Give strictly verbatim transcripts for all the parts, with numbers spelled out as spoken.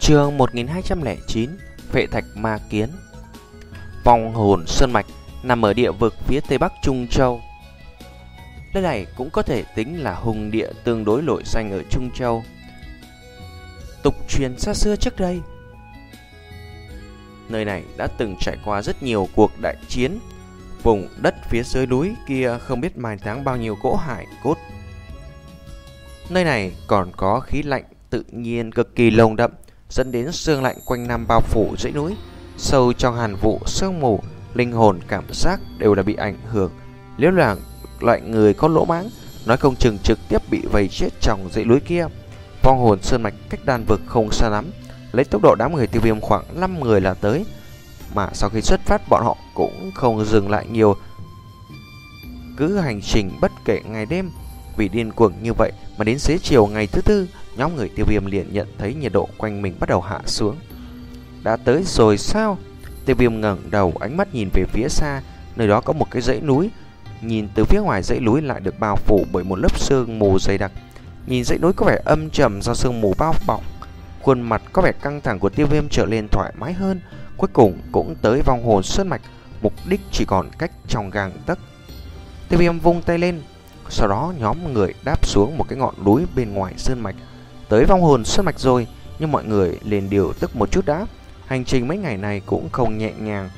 Chương một nghìn hai trăm lẻ chín Phệ Thạch Ma Kiến. Vong hồn sơn mạch nằm ở địa vực phía tây bắc Trung Châu. Nơi này cũng có thể tính là hùng địa tương đối nổi danh ở Trung Châu. Tục truyền xa xưa trước đây, nơi này đã từng trải qua rất nhiều cuộc đại chiến. Vùng đất phía dưới núi kia không biết mai táng bao nhiêu cỗ hải cốt. Nơi này còn có khí lạnh tự nhiên cực kỳ nồng đậm, dẫn đến sương lạnh quanh năm bao phủ dãy núi. Sâu trong hàn vụ sương mù, linh hồn cảm giác đều là bị ảnh hưởng. Nếu là loại người có lỗ mãng, nói không chừng trực tiếp bị vây chết trong dãy núi kia. Vong hồn sơn mạch cách đan vực không xa lắm, lấy tốc độ đám người tiêu viêm khoảng năm người là tới. Mà sau khi xuất phát, bọn họ cũng không dừng lại nhiều, cứ hành trình bất kể ngày đêm. Vì điên cuồng như vậy mà đến xế chiều ngày thứ tư, nhóm người tiêu viêm liền nhận thấy nhiệt độ quanh mình bắt đầu hạ xuống. Đã tới rồi sao? Tiêu viêm ngẩng đầu, ánh mắt nhìn về phía xa. Nơi đó có một cái dãy núi. Nhìn từ phía ngoài dãy núi lại được bao phủ bởi một lớp sương mù dày đặc. Nhìn dãy núi có vẻ âm trầm do sương mù bao bọc. Khuôn mặt có vẻ căng thẳng của tiêu viêm trở lên thoải mái hơn. Cuối cùng cũng tới vong hồn sơn mạch, mục đích chỉ còn cách trong gang tấc. Tiêu viêm vung tay lên, sau đó nhóm người đáp xuống một cái ngọn núi bên ngoài sơn mạch. Tới vong hồn sơn mạch rồi, nhưng mọi người liền điều tức một chút đã. Hành trình mấy ngày này cũng không nhẹ nhàng.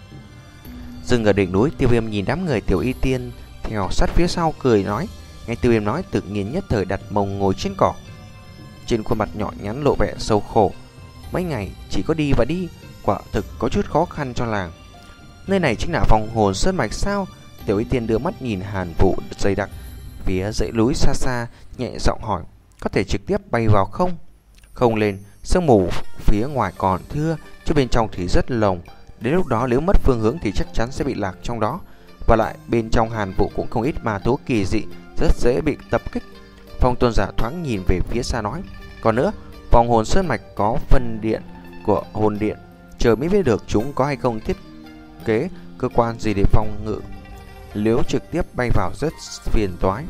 Dừng ở đỉnh núi, tiêu viêm nhìn đám người tiểu y tiên theo sát phía sau cười nói. Nghe tiêu viêm nói, tự nhiên nhất thời đặt mông ngồi trên cỏ. Trên khuôn mặt nhỏ nhắn lộ vẻ sâu khổ. Mấy ngày chỉ có đi và đi, quả thực có chút khó khăn cho làng. Nơi này chính là vong hồn sơn mạch sao? Tiểu y tiên đưa mắt nhìn hàn vụ dày đặc phía dãy núi xa xa, nhẹ giọng hỏi. Có thể trực tiếp bay vào không? Không lên, sương mù phía ngoài còn thưa, chứ bên trong thì rất lồng. Đến lúc đó nếu mất phương hướng thì chắc chắn sẽ bị lạc trong đó. Và lại bên trong hàn vụ cũng không ít ma thú kỳ dị, rất dễ bị tập kích. Phong tôn giả thoáng nhìn về phía xa nói. Còn nữa, vòng hồn sơn mạch có phân điện của hồn điện, trời mới biết được chúng có hay không thiết kế cơ quan gì để phòng ngự. Nếu trực tiếp bay vào rất phiền toái.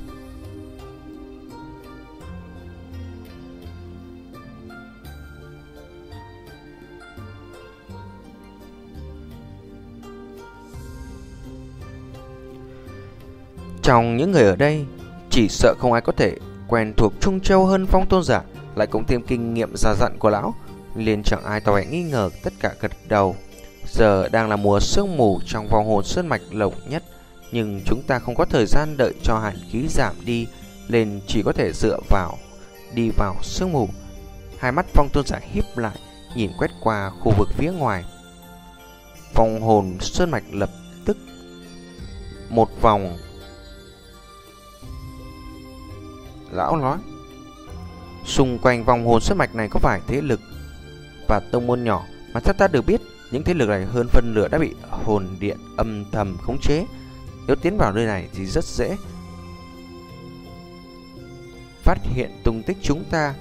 Trong những người ở đây, chỉ sợ không ai có thể quen thuộc Trung Châu hơn Phong tôn giả, lại cũng thêm kinh nghiệm già dặn của lão, liền chẳng ai tỏ vẻ nghi ngờ, tất cả gật đầu. Giờ đang là mùa sương mù trong vòng hồn sơn mạch lộng nhất, nhưng chúng ta không có thời gian đợi cho hàn khí giảm đi, nên chỉ có thể dựa vào đi vào sương mù. Hai mắt Phong tôn giả híp lại, nhìn quét qua khu vực phía ngoài. Vòng hồn sơn mạch lập tức một vòng. Lão nói, xung quanh vòng hồn sơn mạch này có vài thế lực và tông môn nhỏ, mà theo ta được biết, những thế lực này hơn phân nửa đã bị hồn điện âm thầm khống chế. Nếu tiến vào nơi này thì rất dễ phát hiện tung tích chúng ta.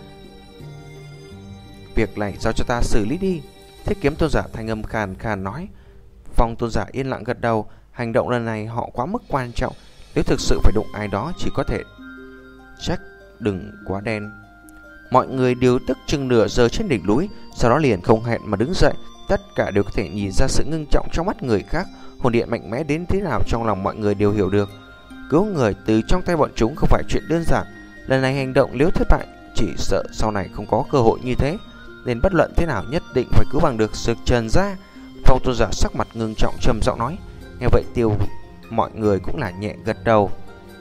Việc này giao cho ta xử lý đi. Thiết kiếm tôn giả thanh âm khàn khàn nói. Phong tôn giả yên lặng gật đầu. Hành động lần này họ quá mức quan trọng. Nếu thực sự phải đụng ai đó, chỉ có thể trách đừng quá đen. Mọi người điều tức chừng nửa giờ trên đỉnh núi, sau đó liền không hẹn mà đứng dậy. Tất cả đều có thể nhìn ra sự ngưng trọng trong mắt người khác. Hồn điện mạnh mẽ đến thế nào trong lòng mọi người đều hiểu được. Cứu người từ trong tay bọn chúng không phải chuyện đơn giản. Lần này hành động nếu thất bại, chỉ sợ sau này không có cơ hội như thế, nên bất luận thế nào nhất định phải cứu bằng được Dược Trần ra. Phong tôn giả sắc mặt ngưng trọng trầm giọng nói. Nghe vậy tiêu mọi người cũng là nhẹ gật đầu.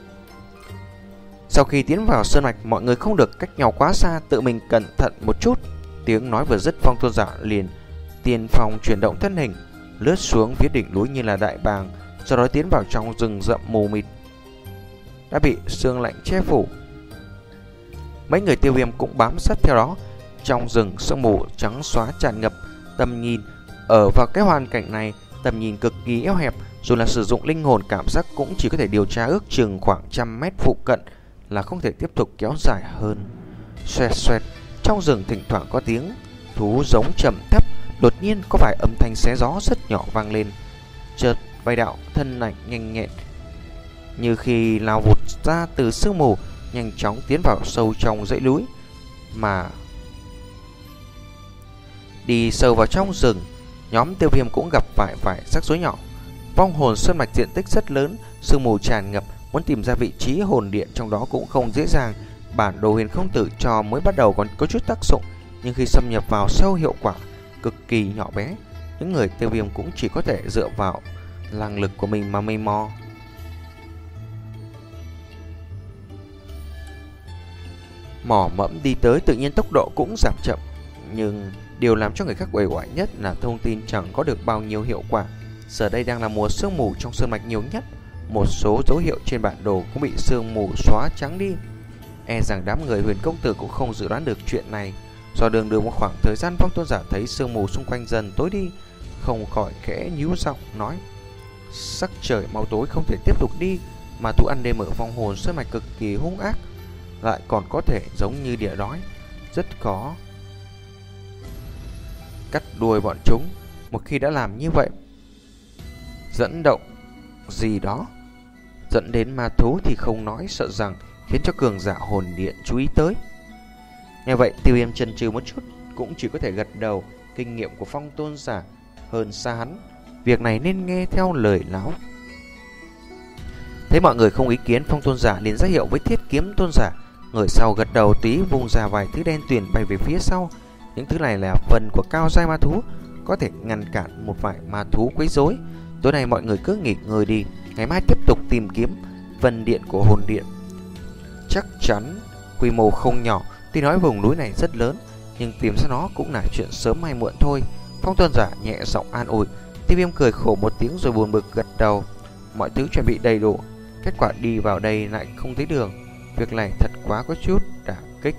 Sau khi tiến vào sơn mạch, mọi người không được cách nhau quá xa, tự mình cẩn thận một chút. Tiếng nói vừa dứt, Phong tôn giả liền tiên phong chuyển động thân hình, lướt xuống phía đỉnh núi như là đại bàng, sau đó tiến vào trong rừng rậm mù mịt đã bị sương lạnh che phủ. Mấy người tiêu viêm cũng bám sát theo đó. Trong rừng sương mù trắng xóa tràn ngập, tầm nhìn ở vào cái hoàn cảnh này, tầm nhìn cực kỳ eo hẹp, dù là sử dụng linh hồn cảm giác cũng chỉ có thể điều tra ước chừng khoảng trăm mét phụ cận, là không thể tiếp tục kéo dài hơn. Xoẹt xoẹt, trong rừng thỉnh thoảng có tiếng thú giống trầm thấp. Đột nhiên có vài âm thanh xé gió rất nhỏ vang lên. Chợt vài đạo thân ảnh nhanh nhẹn như khi lao vụt ra từ sương mù, nhanh chóng tiến vào sâu trong dãy núi. Mà Đi sâu vào trong rừng, nhóm Tiêu Viêm cũng gặp phải vài rắc rối nhỏ. Vong hồn sơn mạch diện tích rất lớn, sương mù tràn ngập, muốn tìm ra vị trí hồn điện trong đó cũng không dễ dàng. Bản đồ Huyền Không Tử cho mới bắt đầu còn có chút tác dụng, nhưng khi xâm nhập vào sâu hiệu quả cực kỳ nhỏ bé. Những người Tiêu Viêm cũng chỉ có thể dựa vào năng lực của mình mà mây mò. Mỏ mẫm đi tới tự nhiên tốc độ cũng giảm chậm, nhưng điều làm cho người khác uể oải nhất là thông tin chẳng có được bao nhiêu hiệu quả. Giờ đây đang là mùa sương mù trong sơn mạch nhiều nhất, một số dấu hiệu trên bản đồ cũng bị sương mù xóa trắng đi. E rằng đám người Huyền Công Tử cũng không dự đoán được chuyện này. Do đường đường một khoảng thời gian, Phong Tôn Giả thấy sương mù xung quanh dần tối đi, không khỏi khẽ nhíu giọng nói: sắc trời mau tối, không thể tiếp tục đi. Mà thú ăn đêm ở vong hồn sơn mạch cực kỳ hung ác, lại còn có thể giống như địa đói, rất khó cắt đuôi bọn chúng. Một khi đã làm như vậy, dẫn động gì đó dẫn đến ma thú thì không nói, sợ rằng khiến cho cường giả hồn điện chú ý tới. Nghe vậy, Tiêu Viêm chần chừ một chút, cũng chỉ có thể gật đầu. Kinh nghiệm của Phong Tôn Giả hơn xa hắn, việc này nên nghe theo lời lão. Thấy mọi người không ý kiến, Phong Tôn Giả liền ra hiệu với Thiết Kiếm Tôn Giả. Người sau gật đầu, tí vùng ra vài thứ đen tuyền bay về phía sau. Những thứ này là phần của cao giai ma thú, có thể ngăn cản một vài ma thú quấy rối. Tối nay mọi người cứ nghỉ ngơi đi, ngày mai tiếp tục tìm kiếm vân điện của hồn điện. Chắc chắn quy mô không nhỏ. Tuy nói vùng núi này rất lớn, nhưng tìm ra nó cũng là chuyện sớm hay muộn thôi. Phong Tôn Giả nhẹ giọng an ủi. Tiêu Viêm cười khổ một tiếng rồi buồn bực gật đầu. Mọi thứ chuẩn bị đầy đủ, kết quả đi vào đây lại không thấy đường. Việc này thật quá có chút đả kích.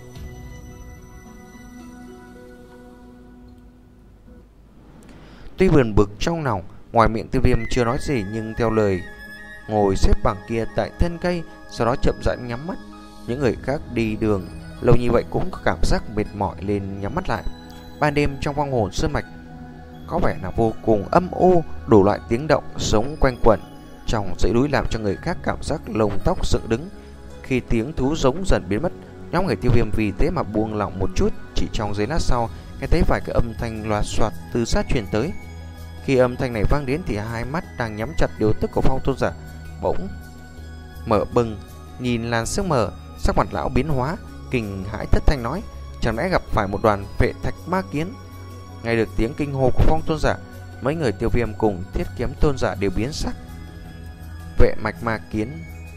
Tuy buồn bực trong lòng, ngoài miệng Tiêu Viêm chưa nói gì, nhưng theo lời ngồi xếp bằng kia tại thân cây, sau đó chậm rãi nhắm mắt. Những người khác đi đường lâu như vậy cũng có cảm giác mệt mỏi lên nhắm mắt lại. Ban đêm trong vong hồn sơn mạch có vẻ là vô cùng âm u, đủ loại tiếng động sống quanh quẩn trong dãy núi làm cho người khác cảm giác lông tóc dựng đứng. Khi tiếng thú giống dần biến mất, nhóm người Tiêu Viêm vì thế mà buông lỏng một chút. Chỉ trong giây lát sau, nghe thấy vài cái âm thanh loạt soạt từ sát truyền tới. Khi âm thanh này vang đến thì hai mắt đang nhắm chặt điều tức của Phong Tôn Giả bỗng mở bừng, nhìn làn sương mờ, sắc mặt lão biến hóa, kinh hãi thất thanh nói: chẳng lẽ gặp phải một đoàn vệ thạch ma kiến? Nghe được tiếng kinh hô của Phong Tôn Giả, mấy người Tiêu Viêm cùng Thiết Kiếm Tôn Giả đều biến sắc. Vệ mạch ma kiến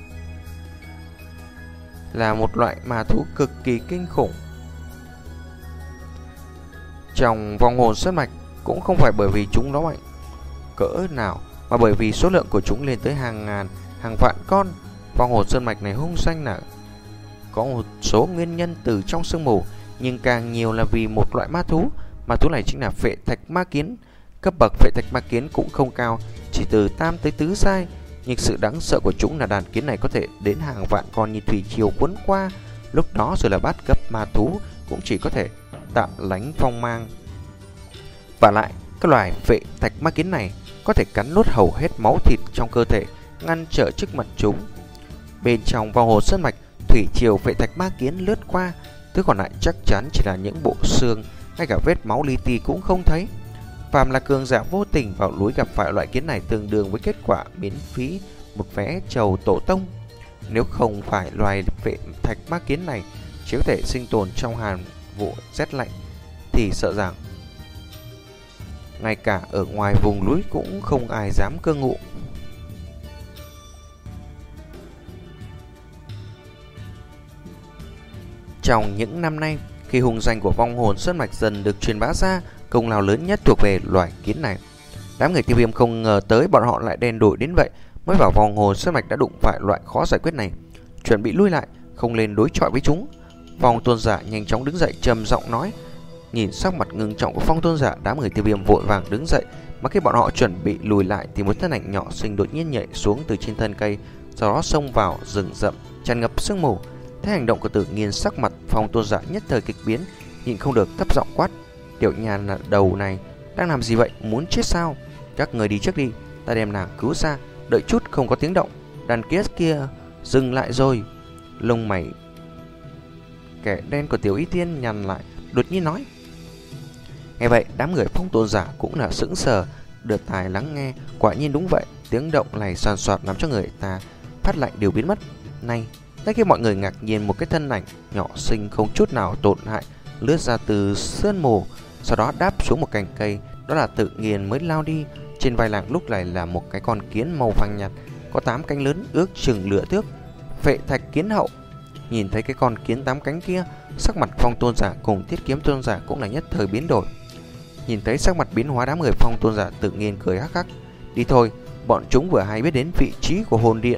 là một loại ma thú cực kỳ kinh khủng trong vong hồn sơn mạch, cũng không phải bởi vì chúng nó mạnh cỡ nào, mà bởi vì số lượng của chúng lên tới hàng ngàn, hàng vạn con. Vong hồn sơn mạch này hung danh là có một số nguyên nhân từ trong sương mù, nhưng càng nhiều là vì một loại ma thú. Ma thú này chính là phệ thạch ma kiến. Cấp bậc phệ thạch ma kiến cũng không cao, chỉ từ tam tới tứ giai, nhưng sự đáng sợ của chúng là đàn kiến này có thể đến hàng vạn con như thủy triều cuốn qua. Lúc đó rồi là bát cấp ma thú cũng chỉ có thể tạm lánh phong mang. Và lại, các loài phệ thạch ma kiến này có thể cắn nuốt hầu hết máu thịt trong cơ thể, ngăn trở trước mặt chúng. Bên trong vong hồn sơn mạch, thủy triều phệ thạch ma kiến lướt qua, thứ còn lại chắc chắn chỉ là những bộ xương, ngay cả vết máu li ti cũng không thấy. Phàm là cường giả vô tình vào núi gặp phải loại kiến này tương đương với kết quả miễn phí một vé chầu tổ tông. Nếu không phải loài phệ thạch ma kiến này chỉ có thể sinh tồn trong hàn vụ rét lạnh, thì sợ rằng ngay cả ở ngoài vùng núi cũng không ai dám cư ngụ. Trong những năm nay, khi hùng danh của vong hồn sơn mạch dần được truyền bá ra, công lao lớn nhất thuộc về loài kiến này. Đám người Tiêu Viêm không ngờ tới bọn họ lại đen đủi đến vậy, mới vào vong hồn sơn mạch đã đụng phải loại khó giải quyết này, chuẩn bị lui lại, không lên đối chọi với chúng. Phong Tôn Giả nhanh chóng đứng dậy trầm giọng nói. Nhìn sắc mặt ngưng trọng của Phong Tôn Giả, đám người Tiêu Viêm vội vàng đứng dậy. Mà khi bọn họ chuẩn bị lùi lại thì một thân ảnh nhỏ xinh đột nhiên nhảy xuống từ trên thân cây, sau đó xông vào rừng rậm tràn ngập sương mù. Thấy hành động của Tự Nhiên, sắc mặt Phong Tôn Giả nhất thời kịch biến, nhịn không được thấp giọng quát: Tiểu nhàn là đầu này đang làm gì vậy, muốn chết sao? Các người đi trước đi, ta đem nàng cứu ra. Đợi chút không có tiếng động, đàn kiết kia dừng lại rồi. Lông mày kẻ đen của Tiểu Y Tiên nhăn lại, đột nhiên nói: Nghe vậy, đám người Phong Tôn giả cũng là sững sờ, đưa tai lắng nghe. Quả nhiên đúng vậy, tiếng động này xoàn xoạt làm cho người ta phát lạnh đều biến mất. Này, ngay khi mọi người ngạc nhiên, một cái thân ảnh nhỏ xinh không chút nào tổn hại lướt ra từ sương mù, sau đó đáp xuống một cành cây. Đó là Tự Nhiên mới lao đi. Trên vai nàng lúc này là một cái con kiến màu vàng nhạt, có tám cánh lớn ước chừng nửa thước. Phệ Thạch Kiến Hậu. Nhìn thấy cái con kiến tám cánh kia, sắc mặt Phong Tôn giả cùng Thiết Kiếm Tôn giả cũng là nhất thời biến đổi. Nhìn thấy sắc mặt biến hóa, đám người Phong Tôn giả Tự Nhiên cười hắc hắc. Đi thôi, bọn chúng vừa hay biết đến vị trí của hồn điện.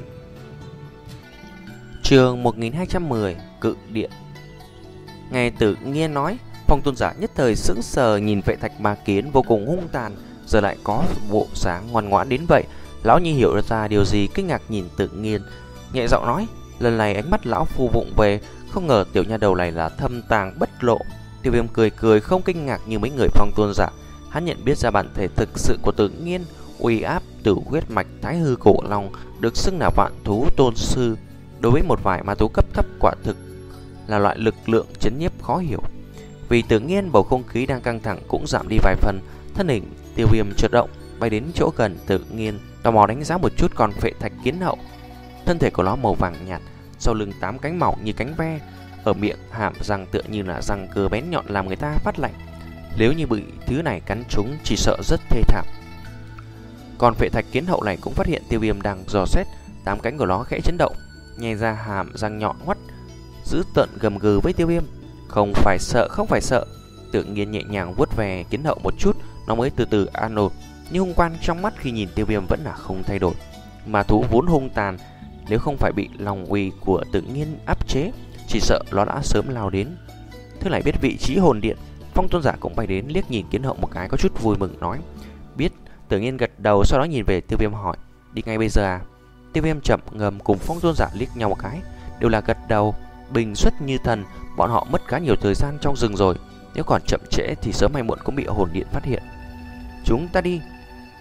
Chương một nghìn hai trăm mười, Cự Điện. Nghe Tự Nhiên nói, Phong Tôn giả nhất thời sững sờ, nhìn Phệ Thạch Ma Kiến vô cùng hung tàn, giờ lại có bộ sáng ngoan ngoãn đến vậy. Lão Nhi hiểu ra điều gì, kinh ngạc nhìn Tự Nhiên, nhẹ giọng nói: lần này ánh mắt lão phu vụng về, không ngờ tiểu nha đầu này là thâm tàng bất lộ. Tiêu Viêm cười cười không kinh ngạc như mấy người Phong Tôn giả. Hắn nhận biết ra bản thể thực sự của Tự Nhiên, uy áp từ huyết mạch Thái Hư Cổ Long, được xưng là vạn thú tôn sư. Đối với một vài ma thú cấp thấp quả thực là loại lực lượng chấn nhiếp khó hiểu. Vì Tự Nhiên, bầu không khí đang căng thẳng cũng giảm đi vài phần. Thân hình Tiêu Viêm chợt động, bay đến chỗ gần Tự Nhiên, tò mò đánh giá một chút con Phệ Thạch Kiến Hậu. Thân thể của nó màu vàng nhạt, sau lưng tám cánh mỏng như cánh ve, ở miệng hàm răng tựa như là răng cưa bén nhọn làm người ta phát lạnh. Nếu như bị thứ này cắn trúng chỉ sợ rất thê thảm. Còn Phệ Thạch Kiến Hậu này cũng phát hiện Tiêu Viêm đang dò xét, tám cánh của nó khẽ chấn động, nhè ra hàm răng nhọn hoắt, giữ tợn gầm gừ với Tiêu Viêm. Không phải sợ, không phải sợ. Tự Nhiên nhẹ nhàng vuốt về Kiến Hậu một chút, nó mới từ từ an ổn. Nhưng hung quang trong mắt khi nhìn Tiêu Viêm vẫn là không thay đổi. Mà thú vốn hung tàn, nếu không phải bị lòng uy của Tự Nhiên áp chế, chỉ sợ nó đã sớm lao đến. Thứ lại biết vị trí hồn điện, Phong Tôn giả cũng bay đến, liếc nhìn Kiến Hậu một cái, có chút vui mừng nói: biết. Tự Nhiên gật đầu, sau đó nhìn về Tiêu Viêm hỏi: đi ngay bây giờ à? Tiêu Viêm chậm ngầm cùng Phong Tôn giả liếc nhau một cái, đều là gật đầu. Bình xuất như thần, bọn họ mất khá nhiều thời gian trong rừng rồi, nếu còn chậm trễ thì sớm hay muộn cũng bị hồn điện phát hiện. Chúng ta đi.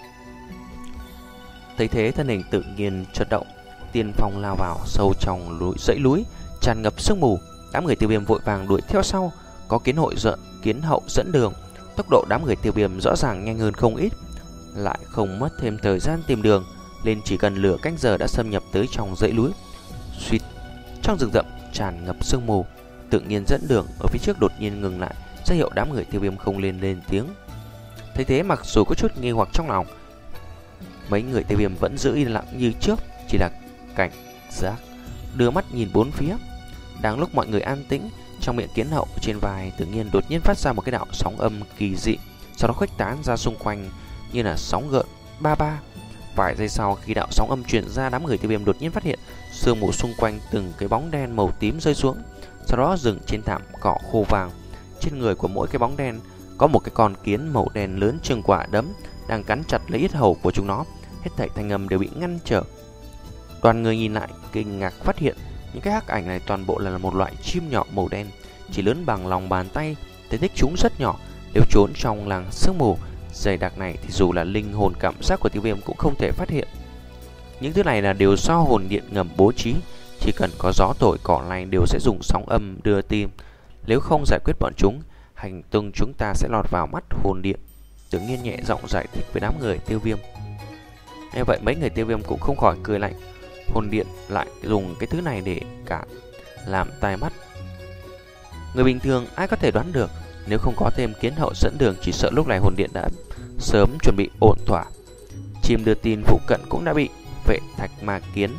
Thấy thế, thân hình Tự Nhiên chợt động, tiên phong lao vào sâu trong núi, dãy núi tràn ngập sương mù. Đám người Tiêu Viêm vội vàng đuổi theo sau, có Kiến hội dẫn Kiến Hậu dẫn đường. Tốc độ đám người Tiêu Viêm rõ ràng nhanh hơn không ít, lại không mất thêm thời gian tìm đường, nên chỉ cần nửa canh giờ đã xâm nhập tới trong dãy núi. Suýt, trong rừng rậm tràn ngập sương mù, Tự Nhiên dẫn đường ở phía trước đột nhiên ngừng lại, ra hiệu đám người Tiêu Viêm không lên lên tiếng. Thấy thế, mặc dù có chút nghi hoặc trong lòng, mấy người Tiêu Viêm vẫn giữ yên lặng như trước, chỉ là cảnh giác đưa mắt nhìn bốn phía. Đang lúc mọi người an tĩnh, trong miệng Kiến Hậu trên vai Tự Nhiên đột nhiên phát ra một cái đạo sóng âm kỳ dị, sau đó khuếch tán ra xung quanh như là sóng gợn ba ba. Vài giây sau, khi đạo sóng âm truyền ra, đám người Tiêu Viêm đột nhiên phát hiện sương mù xung quanh từng cái bóng đen màu tím rơi xuống, sau đó dừng trên thảm cỏ khô vàng. Trên người của mỗi cái bóng đen có một cái con kiến màu đen lớn chừng quả đấm đang cắn chặt lấy yết hầu của chúng nó. Hết thảy thanh âm đều bị ngăn trở. Đoàn người nhìn lại kinh ngạc phát hiện những cái hắc ảnh này toàn bộ là một loại chim nhỏ màu đen, chỉ lớn bằng lòng bàn tay. Thể tích chúng rất nhỏ, nếu trốn trong làng sương mù dày đặc này thì dù là linh hồn cảm giác của Tiêu Viêm cũng không thể phát hiện. Những thứ này là đều do hồn điện ngầm bố trí, chỉ cần có gió thổi cỏ lay đều sẽ dùng sóng âm đưa tin. Nếu không giải quyết bọn chúng, hành tung chúng ta sẽ lọt vào mắt hồn điện. Tự Nhiên nhẹ giọng giải thích với đám người Tiêu Viêm. Nghe vậy, mấy người Tiêu Viêm cũng không khỏi cười lạnh. Hồn điện lại dùng cái thứ này để cản, làm tai mắt. Người bình thường ai có thể đoán được, nếu không có thêm Kiến Hậu dẫn đường, chỉ sợ lúc này hồn điện đã sớm chuẩn bị ổn thỏa. Chim đưa tin phụ cận cũng đã bị Phệ Thạch Ma Kiến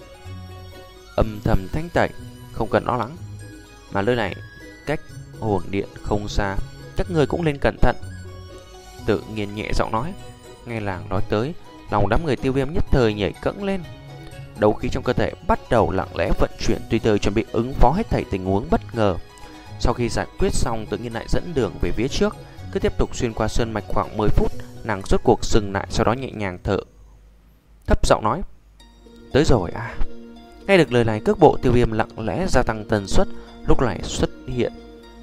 âm thầm thanh tẩy, không cần lo lắng. Mà nơi này cách hồn điện không xa, các người cũng nên cẩn thận. Tự Nhiên nhẹ giọng nói. Nghe làng nói tới, lòng đám người Tiêu Viêm nhất thời nhảy cẫng lên. Đấu khí trong cơ thể bắt đầu lặng lẽ vận chuyển, tùy thời chuẩn bị ứng phó hết thảy tình huống bất ngờ. Sau khi giải quyết xong, Tự Nhiên lại dẫn đường về phía trước, cứ tiếp tục xuyên qua sơn mạch khoảng mười phút, nàng rốt cuộc dừng lại, sau đó nhẹ nhàng thở thấp giọng nói: tới rồi à. Nghe được lời này, cước bộ Tiêu Viêm lặng lẽ gia tăng tần suất, lúc này xuất hiện.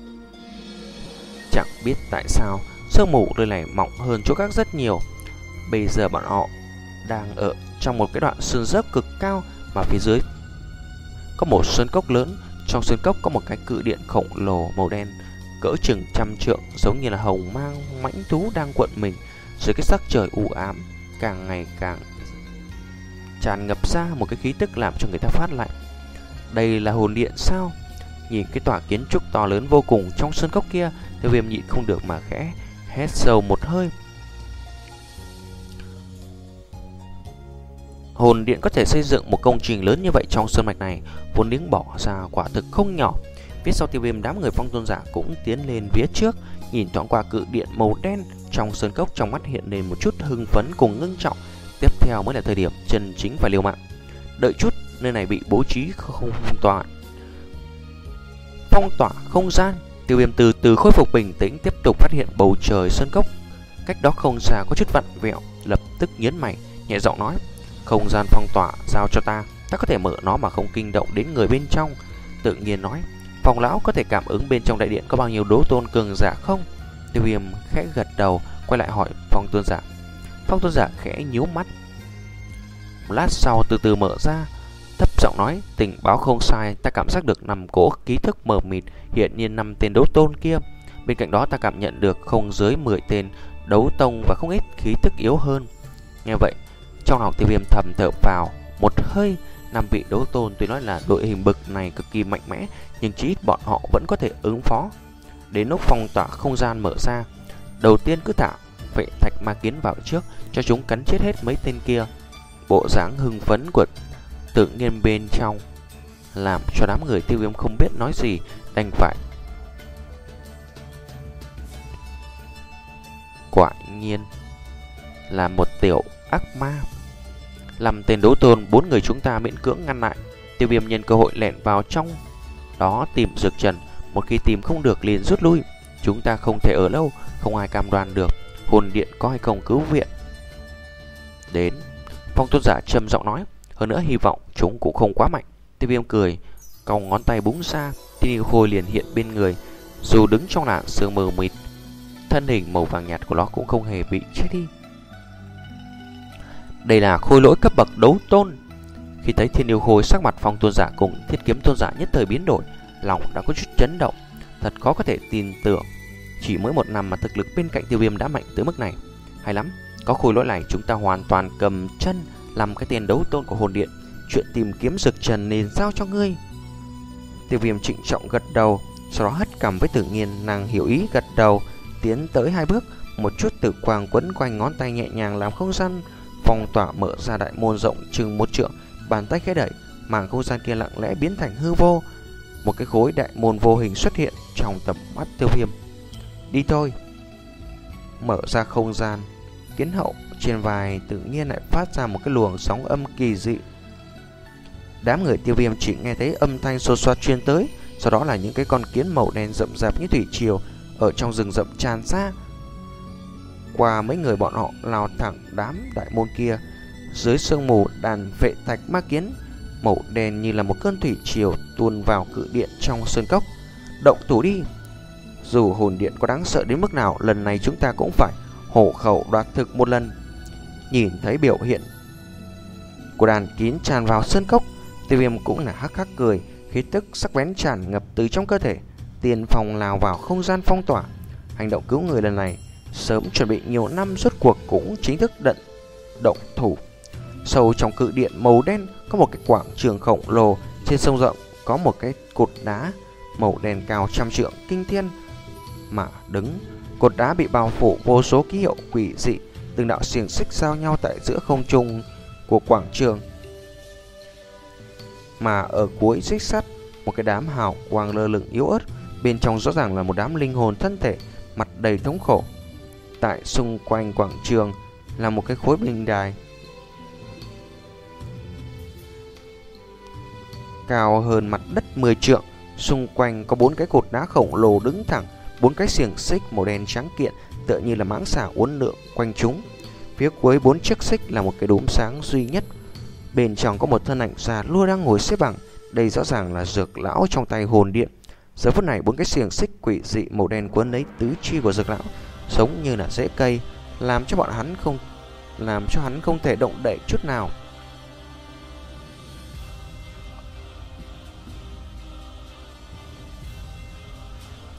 Chẳng biết tại sao sương mù nơi này mỏng hơn chỗ khác rất nhiều. Bây giờ bọn họ đang ở trong một cái đoạn sơn dốc cực cao, mà phía dưới có một sơn cốc lớn. Trong sơn cốc có một cái cự điện khổng lồ màu đen cỡ chừng trăm trượng, giống như là hồng mang mãnh thú đang cuộn mình dưới cái sắc trời u ám, càng ngày càng tràn ngập ra một cái khí tức làm cho người ta phát lạnh. Đây là hồn điện sao? Nhìn cái tòa kiến trúc to lớn vô cùng trong sơn cốc kia, Tiêu Viêm nhịn không được mà khẽ hét sâu một hơi. Hồn điện có thể xây dựng một công trình lớn như vậy trong sơn mạch này, vốn liếng bỏ ra quả thực không nhỏ. Phía sau Tiêu Viêm, đám người Phong Tôn giả cũng tiến lên phía trước, nhìn thoáng qua cự điện màu đen trong sơn cốc, trong mắt hiện lên một chút hưng phấn cùng ngưng trọng. Tiếp theo mới là thời điểm chân chính phải liều mạng. Đợi chút, nơi này bị bố trí không tỏa phong tỏa không gian. Tiêu Viêm từ từ khôi phục bình tĩnh, tiếp tục phát hiện bầu trời sơn cốc cách đó không xa có chút vặn vẹo, lập tức nhớn mày, nhẹ giọng nói: không gian phong tỏa giao cho ta, ta có thể mở nó mà không kinh động đến người bên trong. Tự nhiên nói: Phong lão có thể cảm ứng bên trong đại điện có bao nhiêu đấu tôn cường giả không? Tiêu Viêm khẽ gật đầu, quay lại hỏi Phong Tôn giả. Phong Tôn giả khẽ nhíu mắt, một lát sau từ từ mở ra, thấp giọng nói: tình báo không sai, ta cảm giác được năm cỗ ký thức mờ mịt, hiện nhiên năm tên đấu tôn kia. Bên cạnh đó ta cảm nhận được không dưới mười tên đấu tông và không ít khí tức yếu hơn. Nghe vậy, trong lòng Tiêu Viêm thầm thở vào một hơi. Năm vị đấu tôn tuy nói là đội hình bực này cực kỳ mạnh mẽ, nhưng chí ít bọn họ vẫn có thể ứng phó. Đến lúc phong tỏa không gian mở ra, đầu tiên cứ thả vệ thạch ma kiến vào trước, cho chúng cắn chết hết mấy tên kia. Bộ dáng hưng phấn của tự nhiên bên trong làm cho đám người Tiêu Viêm không biết nói gì, đành phải quả nhiên là một tiểu ác ma. Làm tên đấu tôn, bốn người chúng ta miễn cưỡng ngăn lại. Tiêu Viêm nhân cơ hội lẻn vào trong đó tìm dược trần, một khi tìm không được liền rút lui. Chúng ta không thể ở lâu, không ai cam đoan được hồn điện có hay không cứu viện đến. Phong Tôn giả trầm giọng nói: hơn nữa hy vọng chúng cũng không quá mạnh. Tiêu Viêm cười, cong ngón tay búng ra, Thiên Yêu Khôi liền hiện bên người. Dù đứng trong làn sương mờ mịt, thân hình màu vàng nhạt của nó cũng không hề bị chết đi. Đây là khôi lỗi cấp bậc đấu tôn. Khi thấy Thiên Yêu Khôi, sắc mặt Phong Tôn giả cùng Thiết Kiếm Tôn giả nhất thời biến đổi, lòng đã có chút chấn động. Thật khó có thể tin tưởng, chỉ mới một năm mà thực lực bên cạnh Tiêu Viêm đã mạnh tới mức này. Hay lắm, có khôi lỗi này chúng ta hoàn toàn cầm chân làm cái tiền đấu tôn của hồn điện. Chuyện tìm kiếm dược trần nên giao cho ngươi. Tiêu Viêm trịnh trọng gật đầu, sau đó hất cằm với Tử Nghiên. Nàng hiểu ý gật đầu, tiến tới hai bước, một chút tử quang quấn quanh ngón tay, nhẹ nhàng làm không gian phong tỏa mở ra. Đại môn rộng chừng một trượng, bàn tay khẽ đẩy, mảng không gian kia lặng lẽ biến thành hư vô. Một cái khối đại môn vô hình xuất hiện trong tầm mắt Tiêu Viêm. Đi thôi. Mở ra không gian, Kiến Hậu trên vai tự nhiên lại phát ra một cái luồng sóng âm kỳ dị. Đám người Tiêu Viêm chỉ nghe thấy âm thanh xô xoát truyền tới, sau đó là những cái con kiến màu đen rậm rạp như thủy triều ở trong rừng rậm tràn ra. Qua mấy người bọn họ lao thẳng đám đại môn kia. Dưới sương mù, đàn vệ thạch ma kiến màu đen như là một cơn thủy triều tuôn vào cự điện trong sơn cốc. Động thủ đi. Dù hồn điện có đáng sợ đến mức nào, lần này chúng ta cũng phải hổ khẩu đoạt thực một lần. Nhìn thấy biểu hiện của đàn kiến tràn vào sơn cốc, Tiêu Viêm cũng là hắc hắc cười, khí tức sắc bén tràn ngập từ trong cơ thể, tiền phòng lao vào không gian phong tỏa. Hành động cứu người lần này sớm chuẩn bị nhiều năm, rốt cuộc cũng chính thức đận động thủ. Sâu trong cự điện màu đen có một cái quảng trường khổng lồ, trên sông rộng có một cái cột đá màu đen cao trăm trượng kinh thiên mà đứng. Cột đá bị bao phủ vô số ký hiệu quỷ dị, từng đạo xiềng xích giao nhau tại giữa không trung của quảng trường. Mà ở cuối xích sắt, một cái đám hào quang lơ lửng yếu ớt, bên trong rõ ràng là một đám linh hồn thân thể, mặt đầy thống khổ. Tại xung quanh quảng trường là một cái khối bình đài cao hơn mặt đất mười trượng, xung quanh có bốn cái cột đá khổng lồ đứng thẳng, bốn cái xiềng xích màu đen trắng kiện tựa như là mãng xà uốn lượn quanh chúng. Phía cuối bốn chiếc xích là một cái đốm sáng duy nhất, bên trong có một thân ảnh già lua đang ngồi xếp bằng. Đây rõ ràng là Dược lão trong tay hồn điện. Giờ phút này bốn cái xiềng xích quỷ dị màu đen quấn lấy tứ chi của Dược lão, giống như là rễ cây, làm cho bọn hắn không làm cho hắn không thể động đậy chút nào.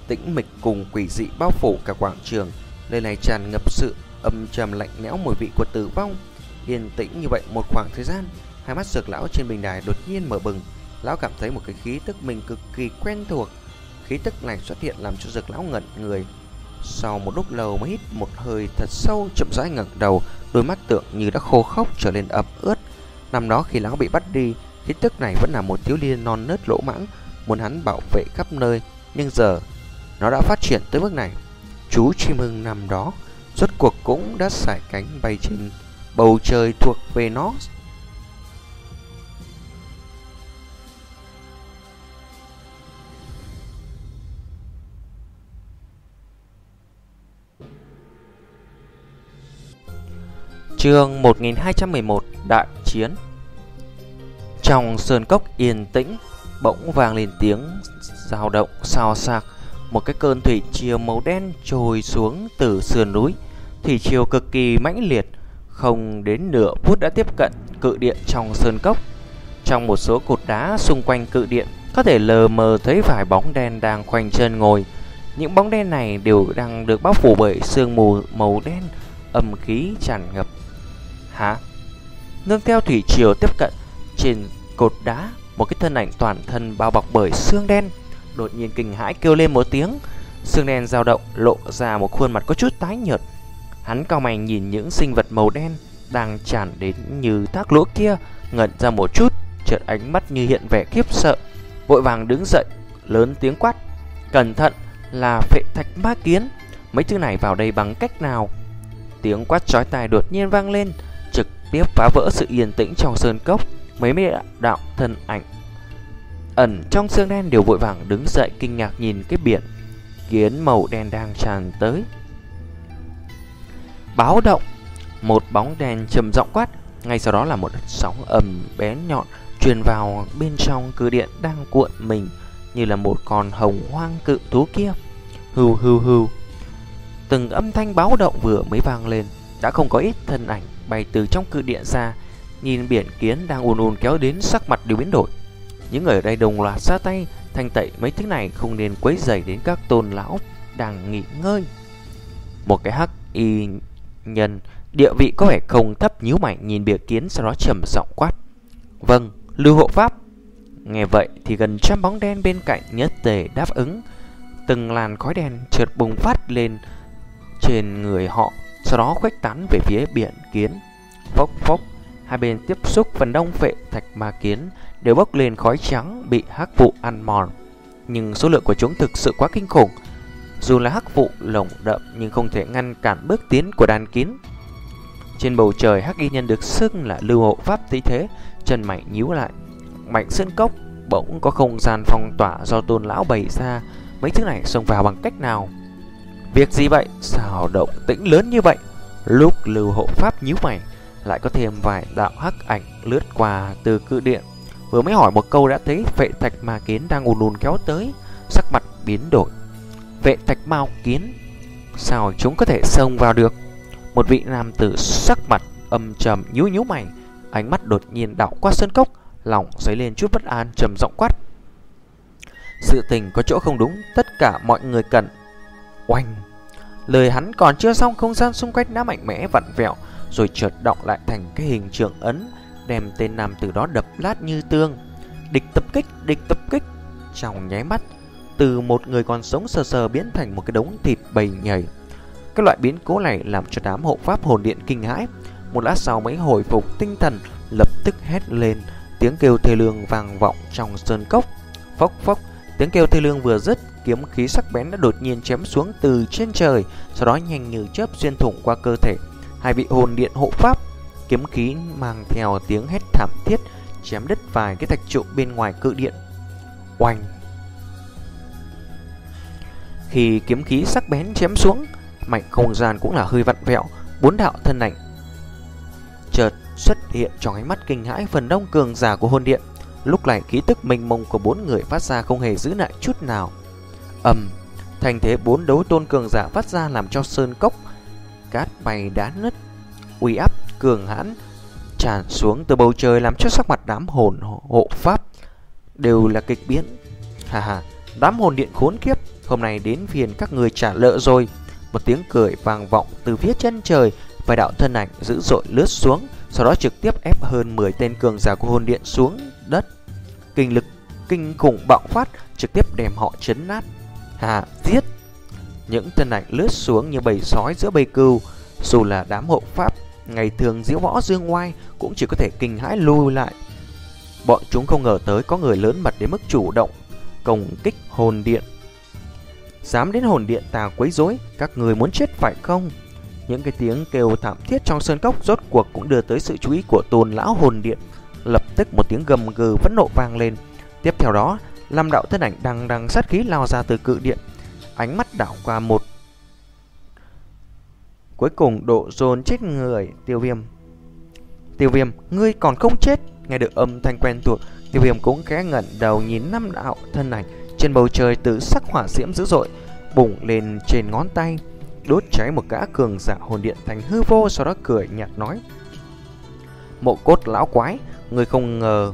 tĩnh mịch cùng quỷ dị bao phủ cả quảng trường. Nơi này tràn ngập sự âm trầm lạnh lẽo, mùi vị của tử vong. Yên tĩnh như vậy một khoảng thời gian, hai mắt Dược lão trên bình đài đột nhiên mở bừng. Lão cảm thấy một cái khí tức mình cực kỳ quen thuộc. Khí tức này xuất hiện làm cho Dược lão ngẩn người. Sau một lúc lâu mới hít một hơi thật sâu, chậm rãi ngẩng đầu, đôi mắt tượng như đã khô khốc trở nên ẩm ướt. Năm đó khi lão bị bắt đi, khí tức này vẫn là một thiếu niên non nớt lỗ mãng, muốn hắn bảo vệ khắp nơi, nhưng giờ nó đã phát triển tới mức này. Chú chim hưng năm đó rốt cuộc cũng đã sải cánh bay trên bầu trời thuộc về nó. Chương một nghìn hai trăm mười một Đại chiến. Trong sơn cốc yên tĩnh, bỗng vang lên tiếng dao động xao xạc. Một cái cơn thủy triều màu đen trồi xuống từ sườn núi. Thủy triều cực kỳ mãnh liệt, không đến nửa phút đã tiếp cận cự điện trong sơn cốc. Trong một số cột đá xung quanh cự điện, có thể lờ mờ thấy vài bóng đen đang khoanh chân ngồi. Những bóng đen này đều đang được bao phủ bởi sương mù màu đen, âm khí tràn ngập. Hả? Nương theo thủy triều tiếp cận, trên cột đá, một cái thân ảnh toàn thân bao bọc bởi xương đen đột nhiên kinh hãi kêu lên một tiếng. Xương đen dao động, lộ ra một khuôn mặt có chút tái nhợt. Hắn cau mày nhìn những sinh vật màu đen đang tràn đến như thác lỗ kia, ngẩn ra một chút, chợt ánh mắt như hiện vẻ khiếp sợ, vội vàng đứng dậy, lớn tiếng quát: "Cẩn thận, là phệ thạch ma kiến, mấy thứ này vào đây bằng cách nào?" Tiếng quát chói tai đột nhiên vang lên, trực tiếp phá vỡ sự yên tĩnh trong sơn cốc. Mấy mươi đạo thân ảnh ẩn trong xương đen đều vội vàng đứng dậy, kinh ngạc nhìn cái biển kiến màu đen đang tràn tới. Báo động! Một bóng đen trầm giọng quát. Ngay sau đó là một sóng ầm bén nhọn truyền vào bên trong cự điện đang cuộn mình như là một con hồng hoang cự thú kia. Hưu hưu hưu. Từng âm thanh báo động vừa mới vang lên, đã không có ít thân ảnh bay từ trong cự điện ra, nhìn biển kiến đang ùn ùn kéo đến, sắc mặt đều biến đổi. Những người ở đây đồng loạt ra tay thanh tẩy mấy thứ này, không nên quấy rầy đến các tôn lão đang nghỉ ngơi. Một cái hắc y nhân địa vị có vẻ không thấp nhíu mày nhìn biển kiến, sau đó trầm giọng quát: "Vâng, Lưu hộ pháp." Nghe vậy thì gần trăm bóng đen bên cạnh nhất tề đáp ứng. Từng làn khói đen chợt bùng phát lên trên người họ, sau đó khuếch tán về phía biển kiến. Phốc phốc, hai bên tiếp xúc, phần đông phệ thạch ma kiến đều bốc lên khói trắng bị hắc vụ ăn mòn. Nhưng số lượng của chúng thực sự quá kinh khủng. Dù là hắc vụ lồng đậm nhưng không thể ngăn cản bước tiến của đàn kiến. Trên bầu trời, hắc y nhân được xưng là Lưu hộ pháp tí thế, chân mày nhíu lại. Mảnh sơn cốc bỗng có không gian phong tỏa do tôn lão bày ra. Mấy thứ này xông vào bằng cách nào? Việc gì vậy? Sao động tĩnh lớn như vậy? Lúc Lưu hộ pháp nhíu mày, lại có thêm vài đạo hắc ảnh lướt qua từ cự điện. Vừa mới hỏi một câu đã thấy phệ thạch ma kiến đang ùn ùn kéo tới, sắc mặt biến đổi. Phệ thạch ma kiến, sao chúng có thể xông vào được? Một vị nam tử sắc mặt âm trầm nhíu nhíu mày, ánh mắt đột nhiên đảo qua sơn cốc, lòng dấy lên chút bất an, trầm giọng quát: "Sự tình có chỗ không đúng, tất cả mọi người cần." Oanh! Lời hắn còn chưa xong, không gian xung quanh đã mạnh mẽ vặn vẹo, rồi chợt động lại thành cái hình trường ấn, đem tên nam tử đó đập lát như tương. Địch tập kích, địch tập kích. Trong nháy mắt, từ một người còn sống sờ sờ biến thành một cái đống thịt bầy nhầy. Cái loại biến cố này làm cho đám hộ pháp hồn điện kinh hãi. Một lát sau mới hồi phục tinh thần, lập tức hét lên, tiếng kêu thê lương vang vọng trong sơn cốc. Phốc phốc, tiếng kêu thê lương vừa dứt, kiếm khí sắc bén đã đột nhiên chém xuống từ trên trời, sau đó nhanh như chớp xuyên thủng qua cơ thể hai vị hồn điện hộ pháp. Kiếm khí mang theo tiếng hét thảm thiết chém đứt vài cái thạch trụ bên ngoài cự điện. Oanh! Khi kiếm khí sắc bén chém xuống, mảnh không gian cũng là hơi vặn vẹo. Bốn đạo thân ảnh chợt xuất hiện trong ánh mắt kinh hãi phần đông cường giả của hồn điện. Lúc này khí tức mênh mông của bốn người phát ra không hề giữ lại chút nào. Ầm, thành thế bốn đấu tôn cường giả phát ra làm cho sơn cốc cát bay đá nứt. Uy áp cường hãn tràn xuống từ bầu trời làm cho sắc mặt đám hồn hộ pháp đều là kịch biến. Hà hà, đám hồn điện khốn kiếp, Hôm nay đến phiền các người trả nợ rồi. Một tiếng cười vang vọng từ phía chân trời, vài đạo thân ảnh dữ dội lướt xuống, sau đó trực tiếp ép hơn mười tên cường giả của hồn điện xuống đất. Kinh lực kinh khủng bạo phát, trực tiếp đem họ chấn nát. Hà giết! Những thân ảnh lướt xuống như bầy sói giữa bầy cừu. Dù là đám hộ pháp ngày thường diễu võ dương ngoai cũng chỉ có thể kinh hãi lui lại. Bọn chúng không ngờ tới có người lớn mật đến mức chủ động công kích hồn điện. Dám đến hồn điện ta quấy rối, các người muốn chết phải không? Những cái tiếng kêu thảm thiết trong sơn cốc rốt cuộc cũng đưa tới sự chú ý của Tôn lão hồn điện. Lập tức một tiếng gầm gừ phẫn nộ vang lên. Tiếp theo đó, năm đạo thân ảnh đằng đằng sát khí lao ra từ cự điện. Ánh mắt đảo qua một, cuối cùng độ dồn chết người Tiêu Viêm. Tiêu Viêm, ngươi còn không chết? Nghe được âm thanh quen thuộc, Tiêu Viêm cũng khẽ ngẩng đầu nhìn năm đạo thân ảnh trên bầu trời, từ sắc hỏa diễm dữ dội bùng lên trên ngón tay, đốt cháy một gã cường giả hồn điện thành hư vô. Sau đó cười nhạt nói: Mộ Cốt lão quái, ngươi không ngờ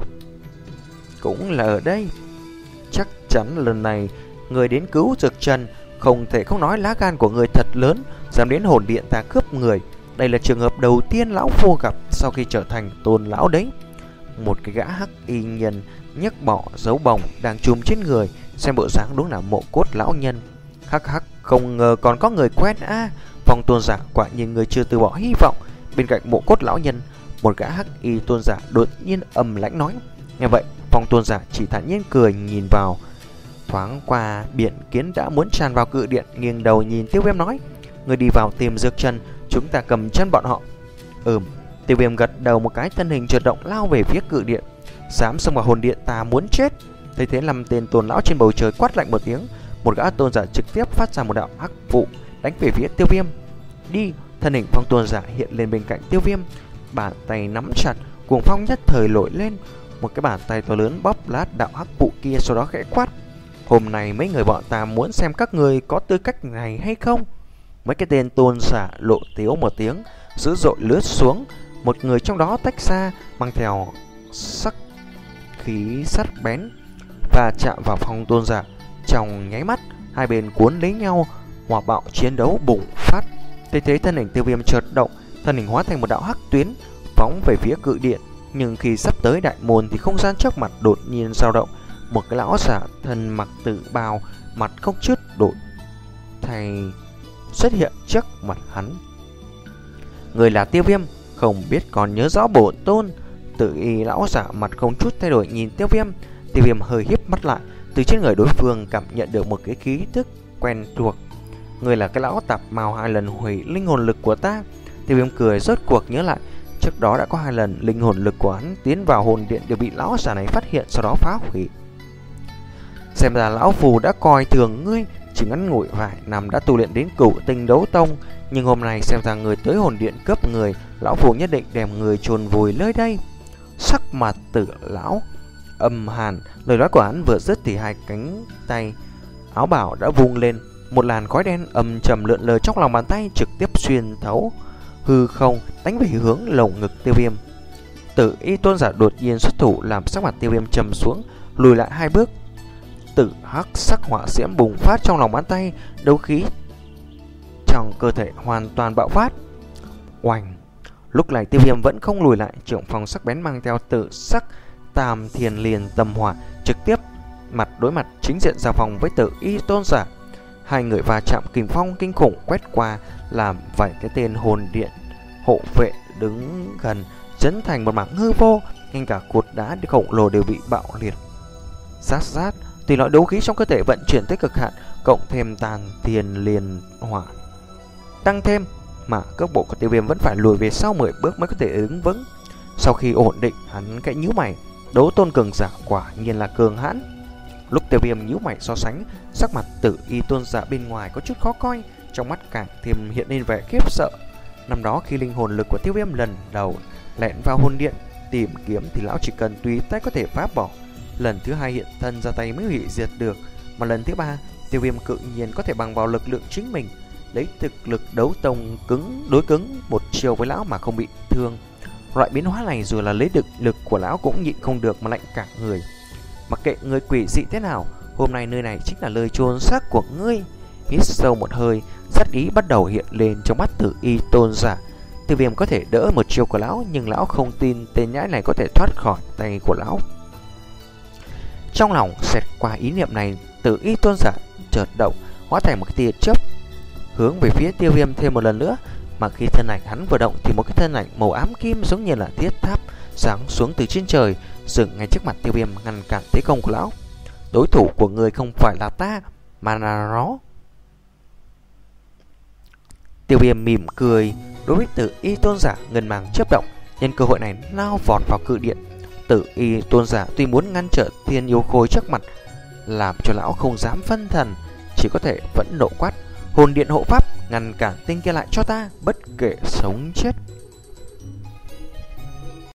cũng là ở đây. Chắc chắn lần này người đến cứu Dược Trần, không thể không nói lá gan của người thật lớn, dám đến hồn điện ta cướp người. Đây là trường hợp đầu tiên lão phu gặp sau khi trở thành Tôn lão đấy. Một cái gã hắc y nhân nhấc bỏ dấu bồng đang chùm trên người, xem bộ dáng đúng là Mộ Cốt lão nhân. Hắc hắc, không ngờ còn có người quen a. À, Phong tôn giả quả nhiên người chưa từ bỏ hy vọng. Bên cạnh Mộ Cốt lão nhân, một gã hắc y tôn giả đột nhiên ầm lãnh nói. Nghe vậy, Phong tôn giả chỉ thản nhiên cười nhìn vào. Thoáng qua biển kiến đã muốn tràn vào cự điện, nghiêng đầu nhìn Tiêu Viêm nói: Người đi vào tìm Dược Trần, chúng ta cầm chân bọn họ. Ừm. Tiêu Viêm gật đầu một cái, thân hình chợt động lao về phía cự điện. Dám xông vào hồn điện ta muốn chết. Thấy thế, năm tên tôn lão trên bầu trời quát lạnh một tiếng, một gã tôn giả trực tiếp phát ra một đạo hắc vụ đánh về phía Tiêu Viêm. Đi! Thân hình Phong tôn giả hiện lên bên cạnh Tiêu Viêm, bàn tay nắm chặt, cuồng phong nhất thời nổi lên. Một cái bàn tay to lớn bóp lát đạo hắc vụ kia, sau đó khẽ quát: Hôm nay mấy người bọn ta muốn xem các người có tư cách này hay không. Mấy cái tên tôn giả lộ tiếu một tiếng, dữ dội lướt xuống. Một người trong đó tách ra, mang theo sắc khí sắt bén và chạm vào Phong tôn giả. Trong nháy mắt, hai bên cuốn lấy nhau, hỏa bạo chiến đấu bùng phát. Thế thế thân hình Tiêu Viêm chợt động, thân hình hóa thành một đạo hắc tuyến phóng về phía cự điện. Nhưng khi sắp tới đại môn thì không gian trước mặt đột nhiên dao động. Một cái lão giả thân mặc tử bào, mặt không chút đổi thay xuất hiện trước mặt hắn. Người là Tiêu Viêm, không biết còn nhớ rõ bổn tôn. Tự y lão giả mặt không chút thay đổi nhìn Tiêu Viêm. Tiêu Viêm hơi híp mắt lại, từ trên người đối phương cảm nhận được một cái khí tức quen thuộc. Người là cái lão tạp mào hai lần hủy linh hồn lực của ta. Tiêu Viêm cười, rốt cuộc nhớ lại trước đó đã có hai lần linh hồn lực của hắn tiến vào hồn điện đều bị lão giả này phát hiện, sau đó phá hủy. Xem ra lão phù đã coi thường ngươi, chỉ ngắn ngủi vài năm đã tu luyện đến cửu tinh đấu tông, nhưng hôm nay xem ra người tới hồn điện cướp người, lão phù nhất định đem người chôn vùi nơi đây. Sắc mặt Tử lão âm hàn, lời nói của hắn vừa dứt thì hai cánh tay áo bảo đã vung lên, một làn khói đen âm trầm lượn lờ trong lòng bàn tay, trực tiếp xuyên thấu hư không đánh về hướng lồng ngực Tiêu Viêm. Tử y tôn giả đột nhiên xuất thủ, làm sắc mặt Tiêu Viêm trầm xuống, lùi lại hai bước. Tử hắc sắc hỏa diễm bùng phát trong lòng bàn tay, đấu khí trong cơ thể hoàn toàn bạo phát. Oanh! Lúc này Tiêu Viêm vẫn không lùi lại, trưởng phòng sắc bén mang theo tử sắc tam thiên liền tâm hỏa, trực tiếp mặt đối mặt chính diện giao phòng với Tử y tôn giả. Hai người va chạm kình phong kinh khủng quét qua, làm vài cái tên hồn điện hộ vệ đứng gần chấn thành một mảng hư vô, ngay cả cột đá khổng lồ đều bị bạo liệt. Rát rát, tùy loại đấu khí trong cơ thể vận chuyển tới cực hạn, cộng thêm tàn thiên liền hỏa tăng thêm, mà cước bộ của Tiêu Viêm vẫn phải lùi về sau mười bước mới có thể đứng vững. Sau khi ổn định, hắn kẽ nhíu mày, đấu tôn cường giả quả nhiên là cường hãn. Lúc Tiêu Viêm nhíu mày so sánh, sắc mặt Tử y tôn giả bên ngoài có chút khó coi, trong mắt càng thêm hiện lên vẻ khiếp sợ. Năm đó khi linh hồn lực của Tiêu Viêm lần đầu lẻn vào hồn điện tìm kiếm thì lão chỉ cần tùy tay có thể phá bỏ. Lần thứ hai hiện thân ra tay mới hủy diệt được, mà lần thứ ba Tiêu Viêm cự nhiên có thể bằng vào lực lượng chính mình lấy thực lực đấu tông cứng đối cứng một chiều với lão mà không bị thương. Loại biến hóa này dù là lấy được lực của lão cũng nhịn không được mà lạnh cả người. Mặc kệ người quỷ dị thế nào, Hôm nay nơi này chính là nơi chôn xác của ngươi. Hít sâu một hơi, sát ý bắt đầu hiện lên trong mắt Tử Y tôn giả. Tiêu Viêm có thể đỡ một chiêu của lão, nhưng lão không tin tên nhãi này có thể thoát khỏi tay của lão. Trong lòng xẹt qua ý niệm này, Tử Y tôn giả chợt động, hóa thành một cái tia chớp hướng về phía Tiêu Viêm thêm một lần nữa. Mà khi thân ảnh hắn vừa động thì một cái thân ảnh màu ám kim giống như là thiết tháp giáng xuống từ trên trời, dừng ngay trước mặt Tiêu Viêm, ngăn cản thế công của lão. Đối thủ của người không phải là ta, mà là nó. Tiêu Viêm mỉm cười đối với Tử Y tôn giả, ngân mang chớp động, nhân cơ hội này lao vọt vào cự điện. Tử Y tôn giả tuy muốn ngăn trở thiên yêu khôi trước mặt, làm cho lão không dám phân thần, chỉ có thể vẫn nộ quát: hồn điện hộ pháp, ngăn cản tên kia lại cho ta, bất kể sống chết.